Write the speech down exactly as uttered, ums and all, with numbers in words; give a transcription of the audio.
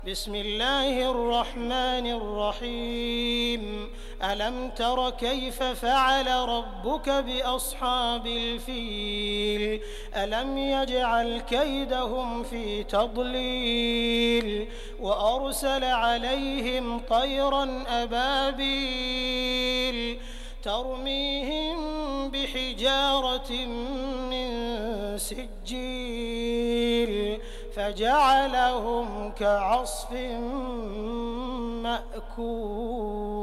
بسم الله الرحمن الرحيم ألم تر كيف فعل ربك بأصحاب الفيل ألم يجعل كيدهم في تضليل وأرسل عليهم طيرا أبابيل ترميهم بحجارة من سجيل فجعلهم كعصف مأكول.